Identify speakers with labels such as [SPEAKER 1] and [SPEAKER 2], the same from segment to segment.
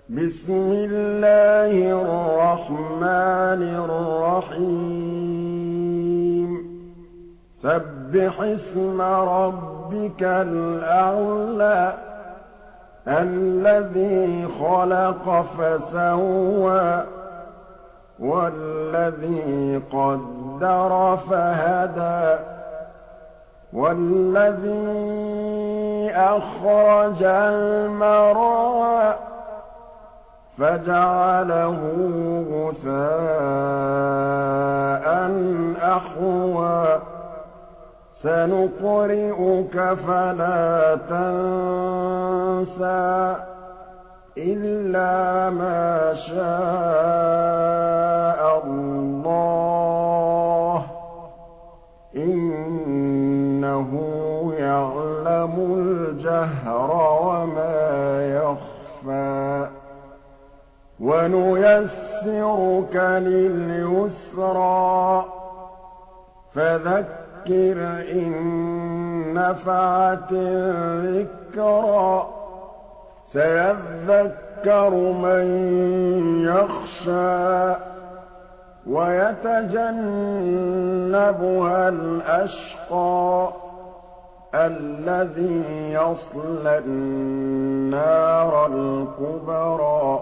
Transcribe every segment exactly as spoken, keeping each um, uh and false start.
[SPEAKER 1] بسم الله الرحمن الرحيم سبح اسم ربك الأعلى الذي خلق فسوى والذي قدر فهدى والذي أخرج المرعى فجعله غثاء أحوى سنقرئك فلا تنسى إلا ما شاء الله إنه يعلم الجهر وما يخفى ونيسرك لليسرى فذكر إن نفعت الذكرى سيذكر من يخشى ويتجنبها الأشقى الذي يصلى النار الكبرى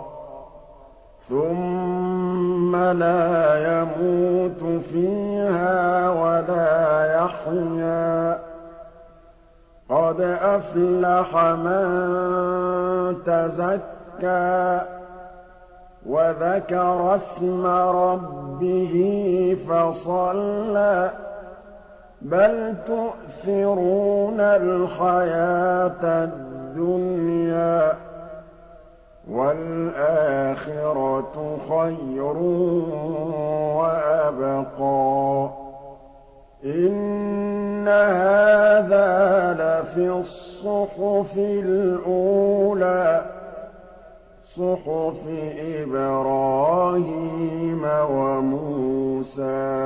[SPEAKER 1] ثم لا يموت فيها ولا يحيا قد أفلح من تزكى وذكر اسم ربه فصلى بل تؤثرون الحياة الدنيا والآخرة خير وأبقى إن هذا لفي الصحف الأولى صحف إبراهيم وموسى